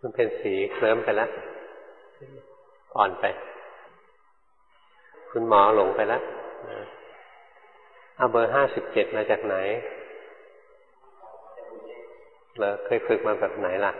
มันเป็นสีเคลิ้มไปแล้วอ่อนไปคุณหมอหลงไปแล้วเอาเบอร์57มาจากไหนเหรอเคยฝึกมาแบบไหนล่ะ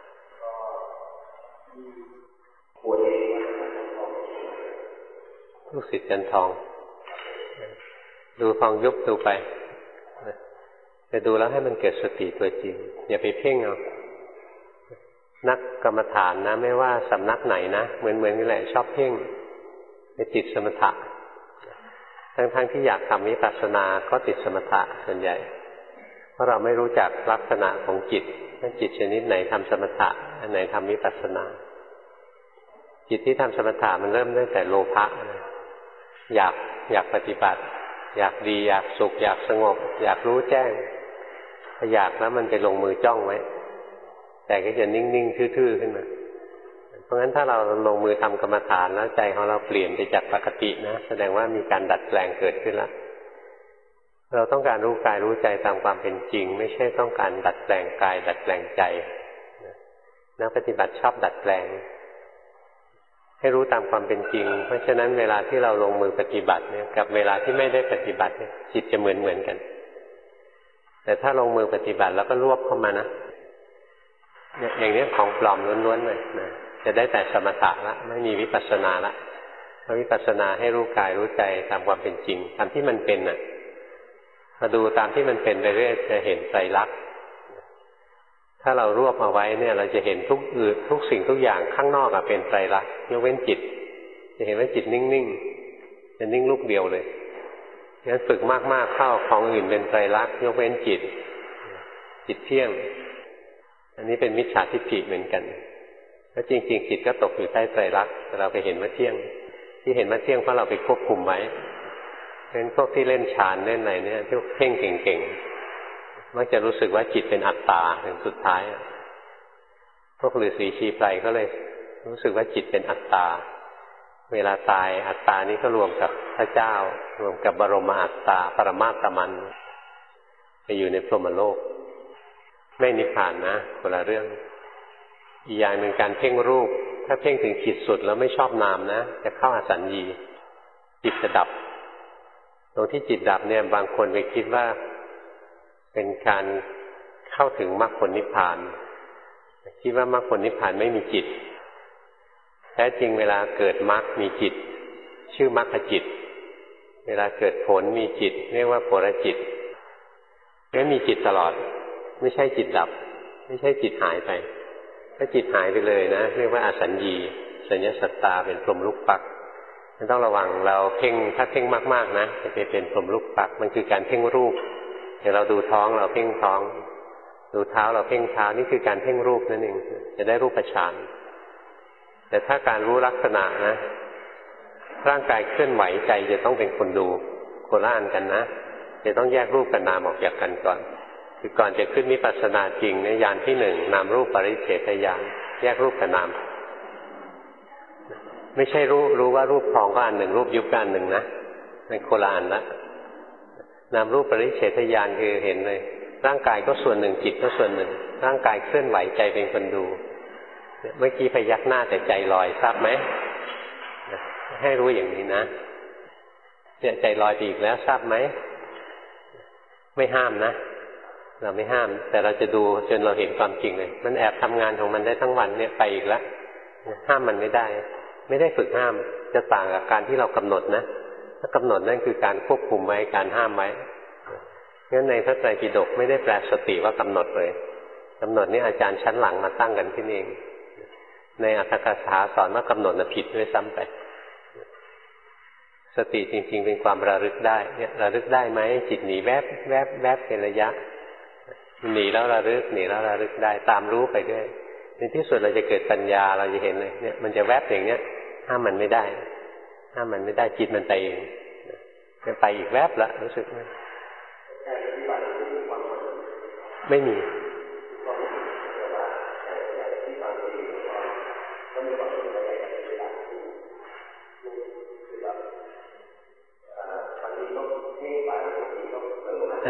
ลูกศิษย์จันทองดูฟองยุบดูไปแต่ดูแล้วให้มันเกิดสติตัวจริงอย่าไปเพ่งเอานักกรรมฐานนะไม่ว่าสำนักไหนนะเหมือนนี่แหละชอบเพ่งไปติดสมถะทั้งที่อยากทำวิปัสสนาก็ติดสมถะส่วนใหญ่เพราะเราไม่รู้จักลักษณะของจิตว่าจิตชนิดไหนทำสมถะอันไหนทำวิปัสสนาจิตที่ทำสมถะมันเริ่มตั้งแต่โลภะอยากปฏิบัติอยากดีอยากสุขอยากสงบอยากรู้แจ้งพออยากแล้วมันไปลงมือจ้องไว้แต่ก็จะนิ่งๆทื่อๆขึ้นมาเพราะงั้นถ้าเราลงมือทำกรรมฐานแล้วใจของเราเปลี่ยนไปจากปกตินะแสดงว่ามีการดัดแปลงเกิดขึ้นแล้วเราต้องการรู้กายรู้ใจตามความเป็นจริงไม่ใช่ต้องการดัดแปลงกายดัดแปลงใจนักปฏิบัติชอบดัดแปลงให้รู้ตามความเป็นจริงเพราะฉะนั้นเวลาที่เราลงมือปฏิบัติเนี่ยกับเวลาที่ไม่ได้ปฏิบัติจิตจะเหมือนกันแต่ถ้าลงมือปฏิบัติแล้วก็รวบเข้ามานะอย่างนี้ของปลอมล้วนๆเลยนะจะได้แต่สมถะละไม่มีวิปัสสนาละเพราะวิปัสสนาให้รู้กายรู้ใจตามความเป็นจริงตามที่มันเป็นน่ะมาดูตามที่มันเป็นไปเรื่อยจะเห็นไตรลักษณ์ถ้าเรารวบมาไว้เนี่ยเราจะเห็นทุกสิ่งทุกอย่างข้างนอกเป็นไตรลักษณ์ยกเว้นจิตจะเห็นว่าจิตนิ่งๆจะนิ่งลูกเดียวเลยงั้นฝึกมากๆเข้าของอื่นเป็นไตรลักษณ์ยกเว้นจิตเที่ยงอันนี้เป็นมิจฉาทิฏฐิเหมือนกันแล้วจริงๆจิตก็ตกอยู่ใต้ไตรลักษณ์แต่เราไปเห็นว่าเที่ยงที่เห็นว่าเที่ยงเพราะเราไปควบคุมไว้เพราะฉะนั้นพวกที่เล่นฌานเล่นอะไรเนี่ยที่เพ่งเก่งๆมักจะรู้สึกว่าจิตเป็นอัตตาถึงสุดท้ายพวกฤาษีชีไพรก็เลยรู้สึกว่าจิตเป็นอัตตาเวลาตายอัตตานี้ก็รวมกับพระเจ้ารวมกับบรมอัตตาปรมาตมันไปอยู่ในพรหมโลกไม่นิพพานนะคนละเรื่องอีกอย่างหนึ่งการเพ่งรูปถ้าเพ่งถึงขีดสุดแล้วไม่ชอบนามนะจะเข้าอสัญญีจิตจะดับตรงที่จิตดับเนี่ยบางคนไปคิดว่าเป็นการเข้าถึงมรรคผลนิพพานคิดว่ามรรคผลนิพพานไม่มีจิตแท้จริงเวลาเกิดมรรคมีจิตชื่อมรรคจิตเวลาเกิดผลมีจิตเรียกว่าผลจิตงั้นมีจิตตลอดไม่ใช่จิตดับไม่ใช่จิตหายไปถ้าจิตหายไปเลยนะเรียกว่าอสัญญีสัญญสัตตาเป็นพรหมลูกปักมันต้องระวังเราเพ่งถ้าเพ่งมากๆนะจะไปเป็นพรหมลูกปักมันคือการเพ่งรูปเดี๋ยวเราดูท้องเราเพ่งท้องดูเท้าเราเพ่งเท้านี่คือการเพ่งรูปนั่นเองจะได้รูปฌานแต่ถ้าการรู้ลักษณะนะร่างกายเคลื่อนไหวใจจะต้องเป็นคนดูโคละอันกันนะจะต้องแยกรูปกับนามออกจากกันก่อนคือก่อนจะขึ้นวิปัสสนาจริงเนี่ยญาณที่หนึ่งนามรูปปริเฉทญาณแยกรูปกับนามไม่ใช่รู้ว่ารูปพองก็อันหนึ่งรูปยุบก็อันหนึ่งนะเป็นโคละอันละนามรูปปริเฉทญาณคือเห็นเลยร่างกายก็ส่วนหนึ่งจิตก็ส่วนหนึ่งร่างกายเคลื่อนไหวใจเป็นคนดูเมื่อกี้พยักหน้าแต่ใจลอยทราบไหมให้รู้อย่างนี้นะเนี่ยใจลอยไปอีกแล้วทราบไหมไม่ห้ามนะเราไม่ห้ามแต่เราจะดูจนเราเห็นความจริงเลยมันแอบทำงานของมันได้ทั้งวันเนี่ยไปอีกแล้วห้ามมันไม่ได้ฝึกห้ามจะต่างกับการที่เรากำหนดนะถ้ากำหนดนั่นคือการควบคุมไว้การห้ามไว้งั้นในพระไตรปิฎกไม่ได้แปลสติว่ากำหนดเลยกำหนดนี่อาจารย์ชั้นหลังมาตั้งกันขึ้นเองในอัตถกถาสอนว่ากำหนดน่ะผิดด้วยซ้ำไปสติจริงๆเป็นความระลึกได้เนี่ยระลึกได้ไหมจิตหนีแวบแวบแวบเป็นระยะหนีแล้วระลึกหนีแล้วระลึกได้ตามรู้ไปด้วยในที่สุดเราจะเกิดปัญญาเราจะเห็นเลยเนี่ยมันจะแวบอย่างเนี้ยห้ามมันไม่ได้จิตมันไปเองจะไปอีกแวบละรู้สึกไหมไม่มี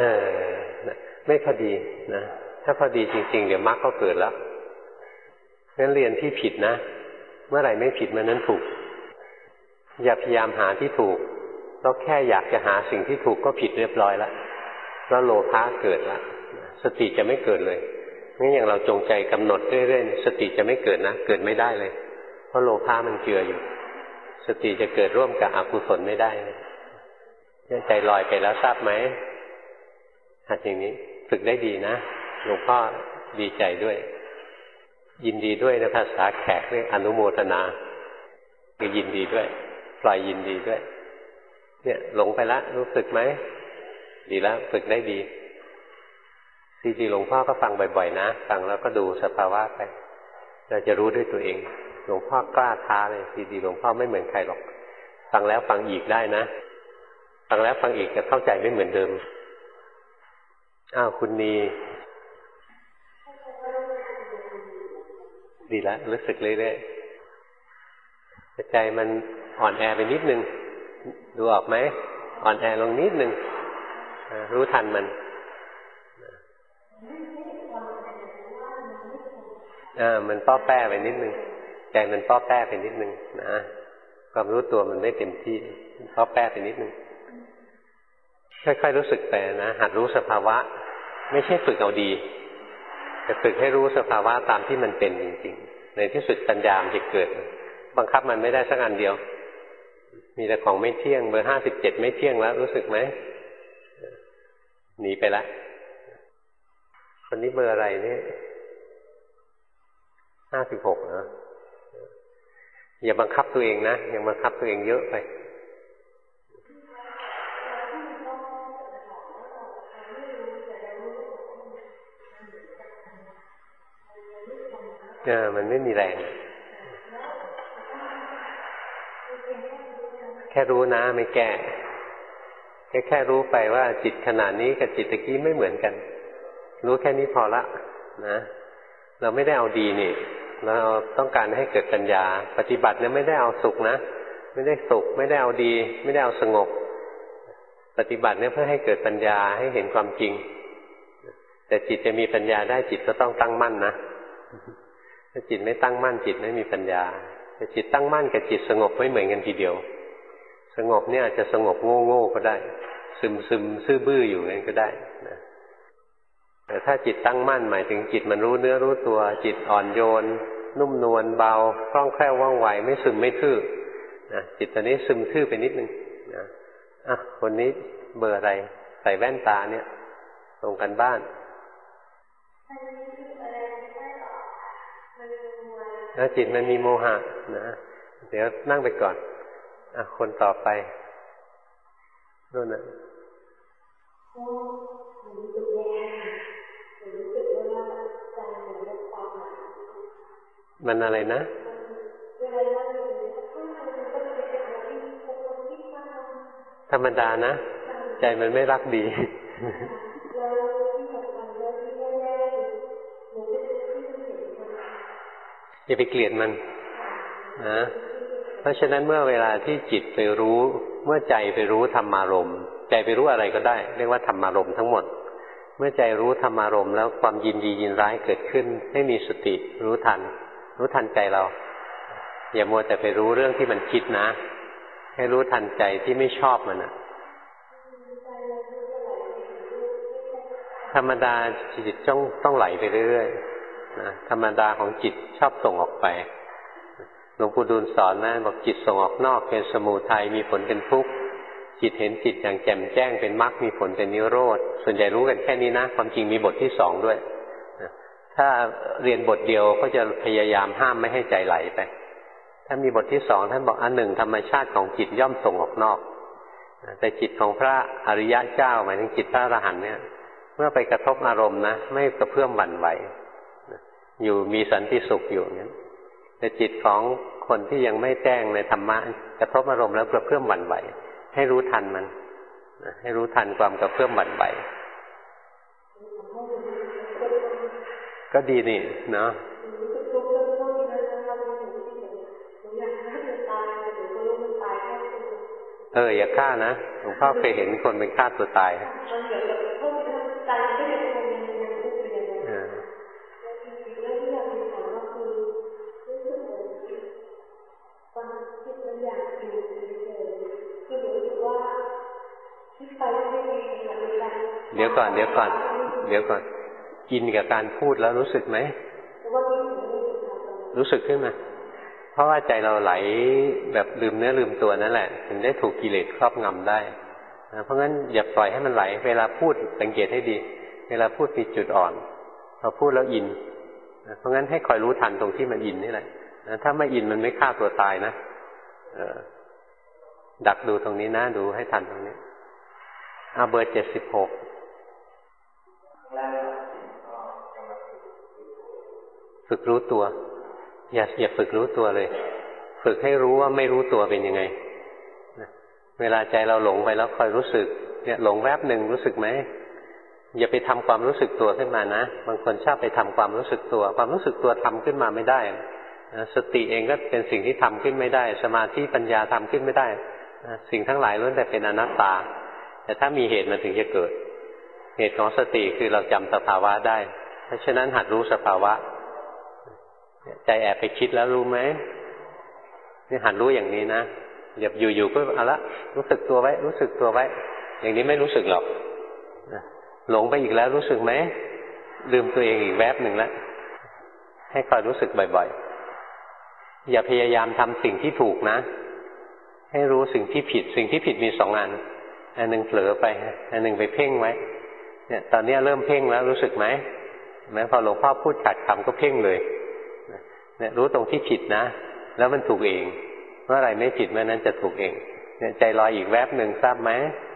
ไม่พอดีนะถ้าพอดีจริงๆเดี๋ยวมรรคก็เกิดแล้วงั้นเรียนที่ผิดนะเมื่อไหร่ไม่ผิดมันนั้นถูกอย่าพยายามหาที่ถูกเราแค่อยากจะหาสิ่งที่ถูกก็ผิดเรียบร้อยแล้วแล้วโลภะเกิดแล้วสติจะไม่เกิดเลยงั้นอย่างเราจงใจกำหนดเรื่อยๆสติจะไม่เกิดนะเกิดไม่ได้เลยเพราะโลภะมันเจืออยู่สติจะเกิดร่วมกับอกุศลไม่ได้ใจลอยไปแล้วทราบไหมหัดอย่างนี้ฝึกได้ดีนะหลวงพ่อดีใจด้วยยินดีด้วยนะภาษาแขกเรียกอนุโมทนาคือยินดีด้วยปล่อยยินดีด้วยเนี่ยหลงไปละรู้สึกไหมดีแล้วฝึกได้ดีจริงๆหลวงพ่อก็ฟังบ่อยๆนะฟังแล้วก็ดูสภาวะไปเราจะรู้ด้วยตัวเองหลวงพ่อกล้าท้าเลยจริงๆหลวงพ่อไม่เหมือนใครหรอกฟังแล้วฟังอีกได้นะฟังแล้วฟังอีกจะเข้าใจไม่เหมือนเดิมอ้าวคุณนีดีแล้วรู้สึกเรื่อยๆใจมันอ่อนแอไปนิดนึงดูออกไหมอ่อนแอลงนิดนึงรู้ทันมันมันป้อแป้ไปนิดนึงใจมันป้อแป้ไปนิดนึงนะความรู้ตัวมันไม่เต็มที่ป้อแป้ไปนิดนึงค่อยๆรู้สึกไปนะหัดรู้สภาวะไม่ใช่ฝึกเอาดีแต่ฝึกให้รู้สภาวะตามที่มันเป็นจริงๆในที่สุดปัญญามันจะเกิดบังคับมันไม่ได้สักอันเดียวมีแต่ของไม่เที่ยงเบอร์57ไม่เที่ยงแล้วรู้สึกไหมหนีไปละคนนี้เบอร์อะไรนี่56นะอย่าบังคับตัวเองนะอย่าบังคับตัวเองเยอะไปมันไม่มีแรงแค่รู้นะไม่แก้แค่รู้ไปว่าจิตขณะนี้กับจิตตะกี้ไม่เหมือนกันรู้แค่นี้พอละนะเราไม่ได้เอาดีนี่เราต้องการให้เกิดปัญญาปฏิบัติเนี่ยไม่ได้เอาสุขนะไม่ได้สุขไม่ได้เอาดีไม่ได้เอาสงบปฏิบัติเนี่ยเพื่อให้เกิดปัญญาให้เห็นความจริงแต่จิตจะมีปัญญาได้จิตก็ต้องตั้งมั่นนะถ้าจิตไม่ตั้งมั่นจิตไม่มีปัญญาแต่จิตตั้งมั่นกับจิตสงบไม่เหมือนกันทีเดียวสงบเนี่ยอาจจะสงบโง่ๆก็ได้ซึมซื่อบื้ออยู่นั่นก็ได้นะแต่ถ้าจิตตั้งมั่นหมายถึงจิตมันรู้เนื้อรู้ตัวจิตอ่อนโยนนุ่มนวลเบาคล่องแคล่วว่องไวไม่ซึมไม่ทื่อนะจิตตอนนี้ซึมทื่อไปนิดนึงนะคนนี้เบอร์อะไรใส่แว่นตาเนี่ยตรงกันบ้านแล้วจิตมันมีโมหะนะเดี๋ยวนั่งไปก่อนคนต่อไปนู่นน่ะมันอะไรนะธรรมดานะใจมันไม่รักดีอย่าไปเกลียดมันนะเพราะฉะนั้นเมื่อเวลาที่จิตไปรู้เมื่อใจไปรู้ธรรมารมณ์ใจไปรู้อะไรก็ได้เรียกว่าธรรมารมณ์ทั้งหมดเมื่อใจรู้ธรรมารมณ์แล้วความยินดียินร้ายเกิดขึ้นให้มีสติรู้ทันใจเราอย่ามัวแต่ไปรู้เรื่องที่มันคิดนะให้รู้ทันใจที่ไม่ชอบมันนะธรรมดาจิตต้องไหลไปเรื่อยๆนะธรรมดาของจิตชอบส่งออกไปหลวงปู่ดูลสอนนะบอกจิตส่งออกนอกเป็นสมุทัยมีผลเป็นทุกข์จิตเห็นจิตอย่างแจ่มแจ้งเป็นมรรคมีผลเป็นนิโรธส่วนใหญ่รู้กันแค่นี้นะความจริงมีบทที่2ด้วยถ้าเรียนบทเดียวก็จะพยายามห้ามไม่ให้ใจไหลไปถ้ามีบทที่2ท่านบอกหนึ่งธรรมชาติของจิตย่อมส่งออกนอกแต่จิตของพระอริยะเจ้าหมายถึงจิตพระอรหันต์เนี่ยเมื่อไปกระทบอารมณ์นะไม่กระเพื่อมหวั่นไหวอยู่มีสันติสุขอยู่นั้นแต่จิตของคนที่ยังไม่แจ้งในธรรมะกระทบอารมณ์แล้วกระเพื่อมหวั่นไหวให้รู้ทันมันให้รู้ทันความกระเพื่อมหวั่นไหวก็ดีนี่เนาะอย่าฆ่านะหลวงพ่อเคยเห็นคนเป็นฆ่าตัวตายดี๋ยวก่อนกินกับการพูดแล้วรู้สึกไหมรู้สึกขึ้นมาเพราะว่าใจเราไหลแบบลืมเนื้อลืมตัวนั่นแหละถึงได้ถูกกิเลสครอบงำได้เพราะงั้นอย่าปล่อยให้มันไหลเวลาพูดสังเกตให้ดีเวลาพูดมีจุดอ่อนพอพูดแล้วอินเพราะงั้นให้คอยรู้ทันตรงที่มันอินนี่แหละถ้าไม่อินมันไม่ฆ่าตัวตายนะดักดูตรงนี้นะดูให้ทันตรงนี้เบอร์76ฝึกรู้ตัวอย่าฝึกรู้ตัวเลยฝึกให้รู้ว่าไม่รู้ตัวเป็นยังไงเวลาใจเราหลงไปแล้วคอยรู้สึกเนี่ยหลงแวบหนึ่งรู้สึกไหมอย่าไปทำความรู้สึกตัวขึ้นมานะบางคนชอบไปทำความรู้สึกตัวความรู้สึกตัวทำขึ้นมาไม่ได้สติเองก็เป็นสิ่งที่ทำขึ้นไม่ได้สมาธิปัญญาทำขึ้นไม่ได้สิ่งทั้งหลายล้วนแต่เป็นอนัตตาแต่ถ้ามีเหตุมันถึงจะเกิดเหตุของสติคือเราจำสภาวะได้เพราะฉะนั้นหัดรู้สภาวะใจแอบไปคิดแล้วรู้ไหมนี่หัดรู้อย่างนี้นะอย่าอยู่ๆก็เอาละรู้สึกตัวไว้รู้สึกตัวไว้อย่างนี้ไม่รู้สึกหรอกหลงไปอีกแล้วรู้สึกไหมลืมตัวเองอีกแวบหนึ่งแล้วให้คอยรู้สึกบ่อยๆอย่าพยายามทำสิ่งที่ถูกนะให้รู้สิ่งที่ผิดสิ่งที่ผิดมี2 อันอันหนึ่งเผลอไปอันหนึ่งไปเพ่งไว้เนี่ยตอนนี้เริ่มเพ่งแล้วรู้สึกไหมแม้พอหลวงพ่อพูดขัดคำก็เพ่งเลยเนี่ยรู้ตรงที่ผิดนะแล้วมันถูกเองเมื่อไหร่ไม่ผิดเมื่อนั้นจะถูกเองเนี่ยใจลอยอีกแวบหนึ่งทราบไหม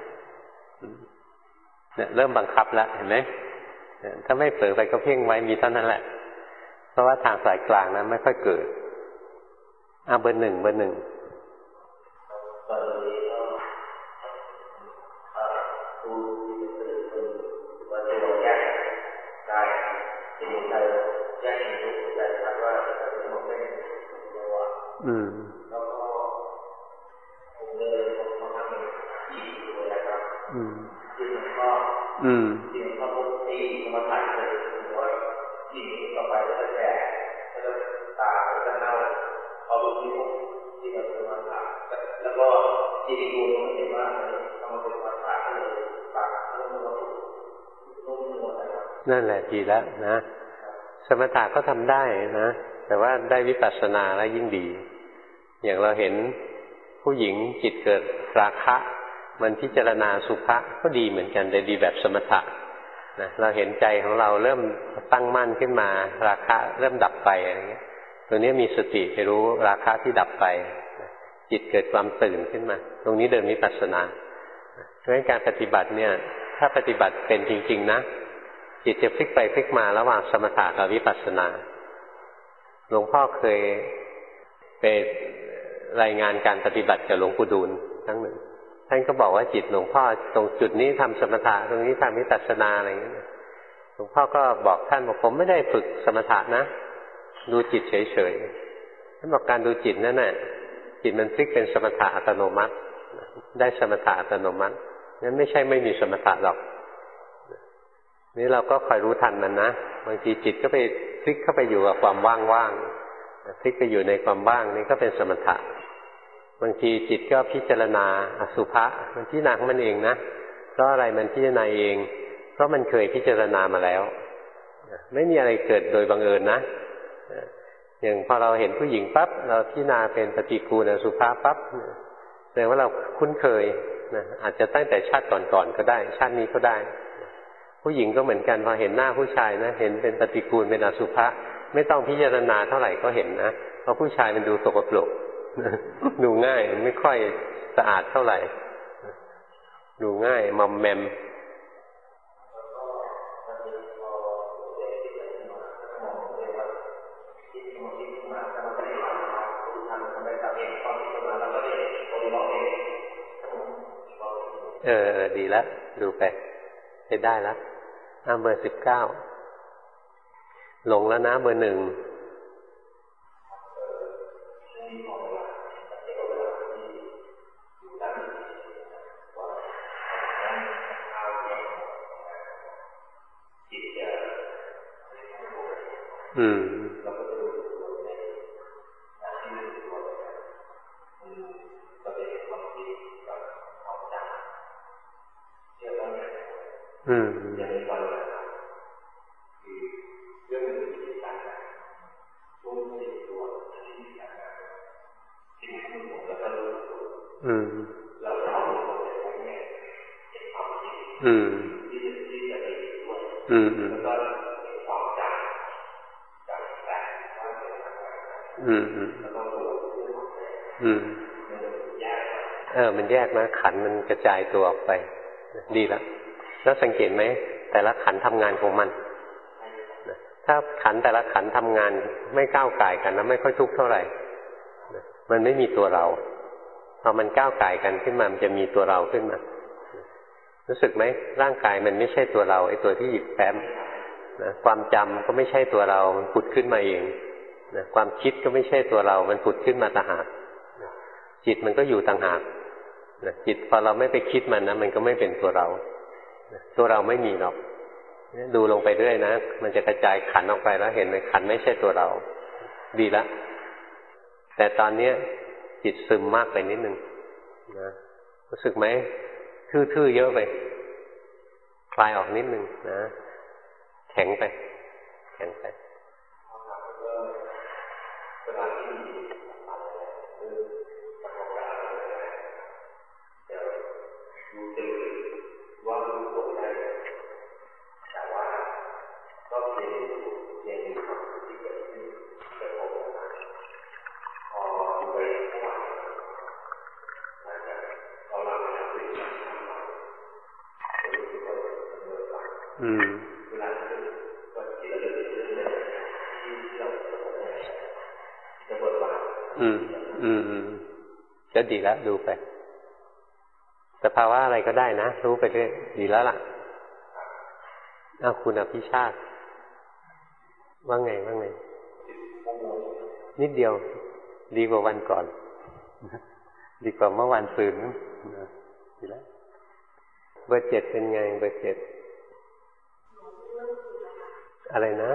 เนี่ยเริ่มบังคับแล้วเห็นไหมถ้าไม่เผลอไปก็เพ่งไว้มีเท่านั้นแหละเพราะว่าทางสายกลางนั้นไม่ค่อยเกิดเบอร์ 1นั่นแหละดีแล้วนะสมถะก็ทำได้นะแต่ว่าได้วิปัสสนาแล้วยิ่งดีอย่างเราเห็นผู้หญิงจิตเกิดราคะมันพิจารณาสุภะก็ดีเหมือนกันแต่ดีแบบสมถะนะเราเห็นใจของเราเริ่มตั้งมั่นขึ้นมาราคะเริ่มดับไปอะไรเงี้ยตัวนี้มีสติไปรู้ราคะที่ดับไปจิตเกิดความตื่นขึ้นมาตรงนี้เดินวิปัสสนาเพราะฉะนั้นการปฏิบัติเนี่ยถ้าปฏิบัติเป็นจริงๆนะจิตจะพลิกไปพลิกมาระหว่างสมถะกับวิปัสสนาหลวงพ่อเคยไปรายงานการปฏิบัติกับหลวงปู่ดูลครั้งหนึ่งท่านก็บอกว่าจิตหลวงพ่อตรงจุดนี้ทำสมถะตรงนี้ทำวิปัสสนาอะไรอย่างเงี้ยหลวงพ่อก็บอกท่านบอกผมไม่ได้ฝึกสมถะนะดูจิตเฉยๆท่านบอกการดูจิตนั่นน่ะจิตมันพลิกเป็นสมถะอัตโนมัติได้สมถะอัตโนมัตินั้นไม่ใช่ไม่มีสมถะหรอกนี่เราก็คอยรู้ทันมันนะบางทีจิตก็ไปพลิกเข้าไปอยู่กับความว่างๆพลิกไปอยู่ในความว่างนี่ก็เป็นสมถะบางทีจิตก็พิจารณาอสุภะมันพิจารณาของมันเองนะเพราะอะไรมันพิจารณาเองเพราะมันเคยพิจารณามาแล้วไม่มีอะไรเกิดโดยบังเอิญนะอย่างพอเราเห็นผู้หญิงปั๊บเราพิจารณาเป็นปฏิกูลอสุภะปั๊บแสดงว่าเราคุ้นเคยนะอาจจะตั้งแต่ชาติก่อนๆก็ได้ชาตินี้ก็ได้ผู้หญิงก็เหมือนกันพอเห็นหน้าผู้ชายนะเห็นเป็นปฏิกูลเป็นอสุภะไม่ต้องพิจารณาเท่าไหร่ก็เห็นนะเพราะผู้ชายมันดูสกปรกดูง่ายไม่ค่อยสะอาดเท่าไหร่ดูง่ายมอมแมมดีแล้วดูไปได้แล้วเบอร์19หลงแล้วนะเบอร์1 อืมอืมอืมอืมอืมอืมอืมมันแยกนะขันมันกระจายตัวออกไปดีแล้วสังเกตไหมแต่ละขันทำงานของมันถ้าขันแต่ละขันทำงานไม่ก้าวไก่กันนะไม่ค่อยทุกข์เท่าไหร่มันไม่มีตัวเราพอมันก้าวไก่กันขึ้นมามันจะมีตัวเราขึ้นมารู้สึกไหมร่างกายมันไม่ใช่ตัวเราไอ้ตัวที่หยิบแฟ้มนะความจำก็ไม่ใช่ตัวเรามันผุดขึ้นมาเองนะความคิดก็ไม่ใช่ตัวเรามันผุดขึ้นมาต่างหากนะจิตมันก็อยู่ต่างหากนะจิตพอเราไม่ไปคิดมันนะมันก็ไม่เป็นตัวเรานะตัวเราไม่มีหรอกดูลงไปเรื่อยนะมันจะกระจายขันออกไปแล้วเห็นเลยขันไม่ใช่ตัวเราดีละแต่ตอนนี้จิตซึมมากไปนิดนึงนะรู้สึกไหมทื่อๆเยอะไปคลายออกนิดนึงนะแข็งไปอืมก็ดีแล้วดูไปสภาวะอะไรก็ได้นะรู้ไปเรื่อยดีแล้วล่ะคุณอภิชาติว่าไงนิดเดียวดีกว่าวันก่อนดีกว่าเมื่อวันตื่นดีแล้วเบอร์ 7เป็นไงเบอร์ 7อะไรนะ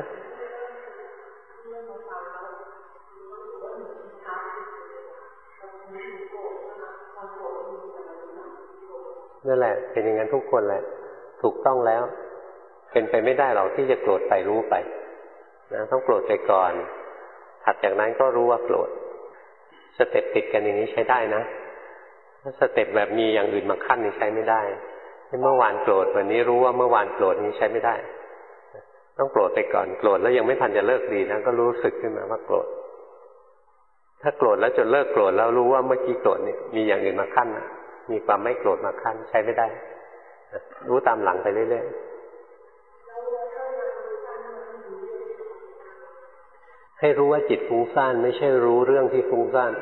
นั่นแหละเป็นอย่างนั้นทุกคนแหละถูกต้องแล้วเป็นไปไม่ได้หรอกที่จะโกรธไปรู้ไปนะต้องโกรธไปก่อนถัดจากนั้นก็รู้ว่าโกรธสเต็ปติดกันอย่างนี้ใช้ได้นะถ้าสเต็ปแบบมีอย่างอื่นมาขั้นนี่ใช้ไม่ได้เมื่อวานโกรธวันนี้รู้ว่าเมื่อวานโกรธนี้ใช้ไม่ได้ต้องโกรธไปก่อนโกรธแล้วยังไม่ทันจะเลิกดีนะก็รู้สึกขึ้นมาว่าโกรธถ้าโกรธแล้วจนเลิกโกรธแล้วรู้ว่าเมื่อกี้โกรธเนี่ยมีอย่างอื่นมาขั้นมีความไม่โกรธมาขั้นใช้ไม่ได้รู้ตามหลังไปเรื่อยๆให้รู้ว่าจิตฟุ้งซ่านไม่ใช่รู้เรื่องที่ฟุ้งซ่าน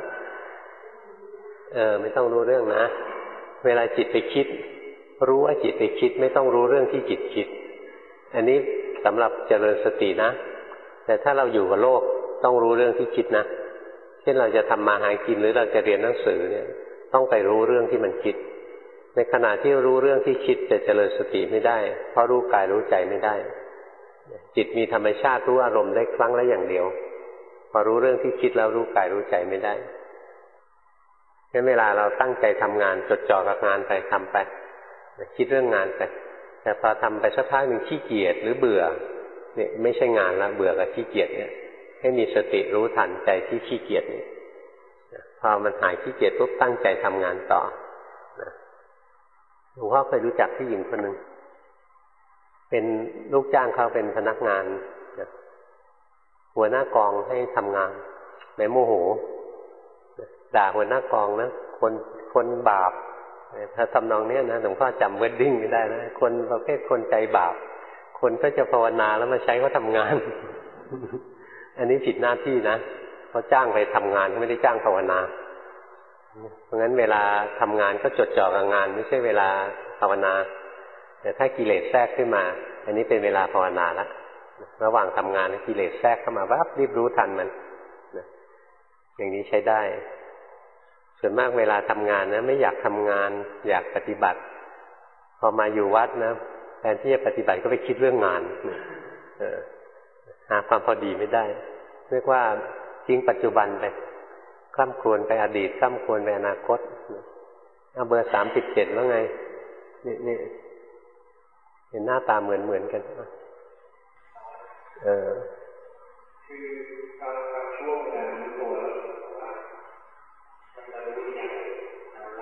ไม่ต้องรู้เรื่องนะเวลาจิตไปคิดรู้ว่าจิตไปคิดไม่ต้องรู้เรื่องที่จิตคิดอันนี้สำหรับเจริญสตินะแต่ถ้าเราอยู่กับโลกต้องรู้เรื่องที่คิดนะเช่นเราจะทำมาหากินหรือเราจะเรียนหนังสือเนี่ยต้องไปรู้เรื่องที่มันคิดในขณะที่รู้เรื่องที่คิดจะเจริญสติไม่ได้เพราะรู้กายรู้ใจไม่ได้จิตมีธรรมชาติรู้อารมณ์ได้ครั้งละอย่างเดียวพอรู้เรื่องที่คิดแล้วรู้กายรู้ใจไม่ได้งั้นเวลาเราตั้งใจทำงานจดจ่อกับงานไปทำไปคิดเรื่องงานไปแต่พอทำไปสักพักหนึ่งขี้เกียจหรือเบื่อเนี่ยไม่ใช่งานละเบื่อกับขี้เกียจเนี่ยให้มีสติรู้ทันใจที่ขี้เกียจเนี่ยพอมันหายขี้เกียจปุ๊บตั้งใจทำงานต่อหลวงพ่อเคยรู้จักผู้หญิงคนหนึ่งเป็นลูกจ้างเขาเป็นพนักงานหัวหน้ากองให้ทำงานในโมโหด่าหัวหน้ากองนะคนบาปถ้าทำนองนี้นะหลวงพ่อจำเวดดิ้งไม่ได้นะคนประเภทคนใจบาปคนก็จะภาวนาแล้วมาใช้เขาทำงาน อันนี้ผิดหน้าที่นะเขาจ้างไปทำงานเขาไม่ได้จ้างภาวนาเพราะงั้นเวลาทำงานก็จดจ่อกับงานไม่ใช่เวลาภาวนาแต่ถ้ากิเลสแทรกขึ้นมาอันนี้เป็นเวลาภาวนาละระหว่างทำงานกิเลสแทรกเข้ามาปั๊บรีบรู้ทันมันอย่างนี้ใช้ได้ส่วนมากเวลาทำงานนะไม่อยากทำงานอยากปฏิบัติพอมาอยู่วัดนะแทนที่จะปฏิบัติก็ไปคิดเรื่องงานหาความพอดีไม่ได้เรียกว่าทิ้งปัจจุบันไปคล่ำครวญไปอดีตคล่ำครวญไปอนาคตเอาเบอร์37แล้วไงนี่เห็นหน้าตาเหมือนกันคือการช่วงเวลารู้ตัวแล้วว่าเรารู้อย่างไร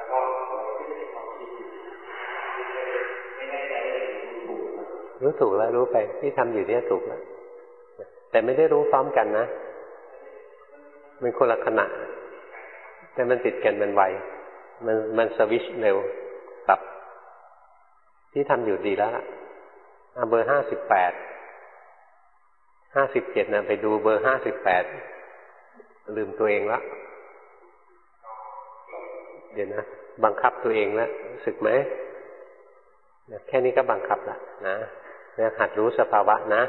รู้ถูกแล้วรู้ไปที่ทำอยู่เนี่ยถูกแล้วแต่ไม่ได้รู้พร้อมกันนะมันคนละขณะแต่มันติดกันมันไวมันสวิชเร็วปรับที่ทำอยู่ดีแล้วเบอร์57นะไปดูเบอร์58ลืมตัวเองละเดี๋ยวนะบังคับตัวเองแล้วรู้สึกไหมแค่นี้ก็บังคับละนะเนี่ยหัดรู้สภาวะนะ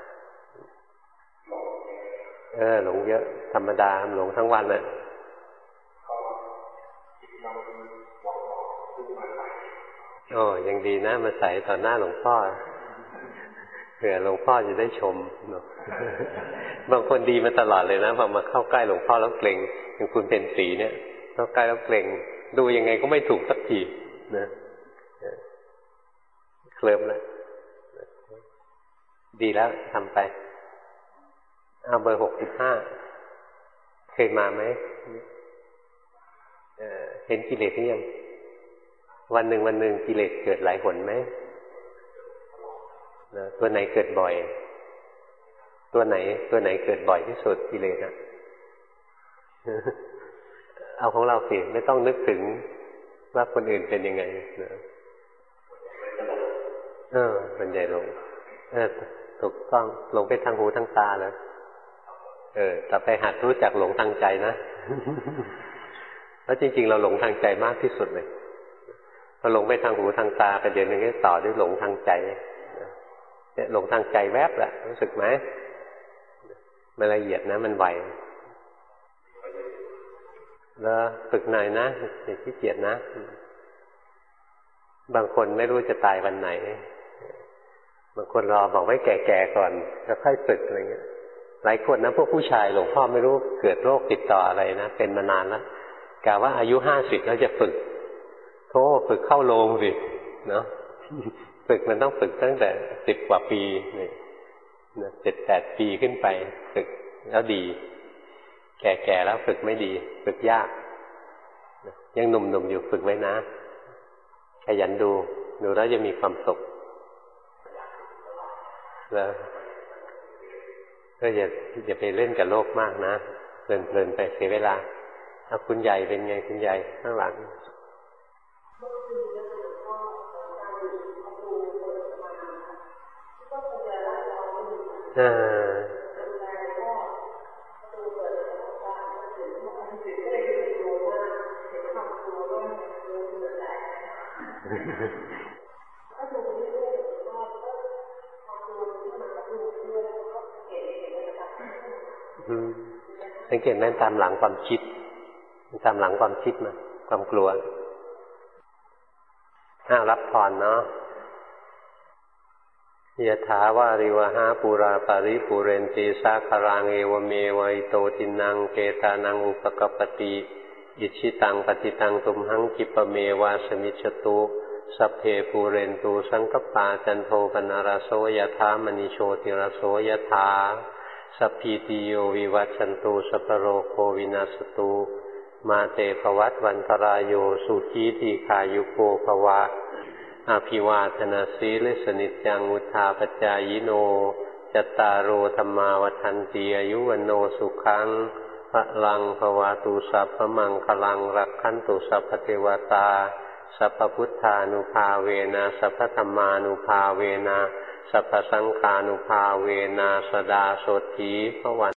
หลงเยอะธรรมดาหลงทั้งวันน่ะยังดีนะมาใส่ต่อหน้าหลวงพ่อเผื่อหลวงพ่อจะได้ชมบางคนดีมาตลอดเลยนะพอมาเข้าใกล้หลวงพ่อแล้วเกรงอย่างคุณเป็นสีเนี่ยเข้าใกล้แล้วเกรงดูยังไงก็ไม่ถูกสักทีนะเคลิ้มแล้วดีแล้วทำไปเอาเบอร์65เคยมาไหมเห็นกิเลสหรือยังวันหนึ่งกิเลสเกิดหลายหนไหมตัวไหนเกิดบ่อยตัวไหนเกิดบ่อยที่สุดกิเลสเอาของเราสิไม่ต้องนึกถึงว่าคนอื่นเป็นยังไงมันใหญ่ลงถูกต้องหลงไปทางหูทางตาแล้วต่อไปหัดรู้จักหลงทางใจนะแล้วจริงๆเราหลงทางใจมากที่สุดเลยพอหลงไปทางหูทางตาไปเดี๋ยวนึงก็ต่อด้วยหลงทางใจเนี่ยหลงทางใจแวบแหละรู้สึกไหมมันละเอียดนะมันไวแล้วฝึกหน่อยนะอย่าขี้เกียจนะบางคนไม่รู้จะตายวันไหนบางคนรอบอกไว้แก่ๆก่อนแล้วค่อยฝึกอะไรเงี้ยหลายคนนะพวกผู้ชายหลวงพ่อไม่รู้เกิดโรคติดต่ออะไรนะเป็นมานานแล้วกะว่าอายุ50แล้วจะฝึกฝึกเข้าโรงสิเนาะฝึกมันต้องฝึกตั้งแต่10 กว่าปีเนี่ย7-8 ปีขึ้นไปฝึกแล้วดีแก่ๆแล้วฝึกไม่ดีฝึกยากยังหนุ่มๆอยู่ฝึกไว้นะขยันดูแล้วจะมีความสุขแล้วก็อย่าไปเล่นกับโลกมากนะเพลินไปเสียเวลาเอาคุณใหญ่เป็นไงคุณใหญ่ข้างหลังสังเกตไหมตามหลังความคิดมาความกลัวรับพรเนาะยะถาวาริวหาปุราปาริปุเรนติสาคารังเอวเมวัยโตทินังเกตานังอุปกปติอิชิตังปฏิตังตุมหังคิปเมวาสมิจฉตุสัพเพปูเรนตูสังกปาจันโทปนารโสยถามณิโชติรโสยถาสัพพิติโยวิวัชชันตุสัพพโรโควินาศตุมาเตภวัตวันตรายโยสุขีทีขายุโกภวะอาภิวาทนาสีเลสนิจังอุทาปจายโนจัตตารโอธรรมาวัฏันติอายุวันโนสุขังพลังภวาตุสัพพมังคลังรักขันตุสัพพเทวตาสัพพพุทธานุภาเวนะสัพพธัมมานุภาเวนะสัพพสังฆานุภาเวนะสดาโสธีภวัน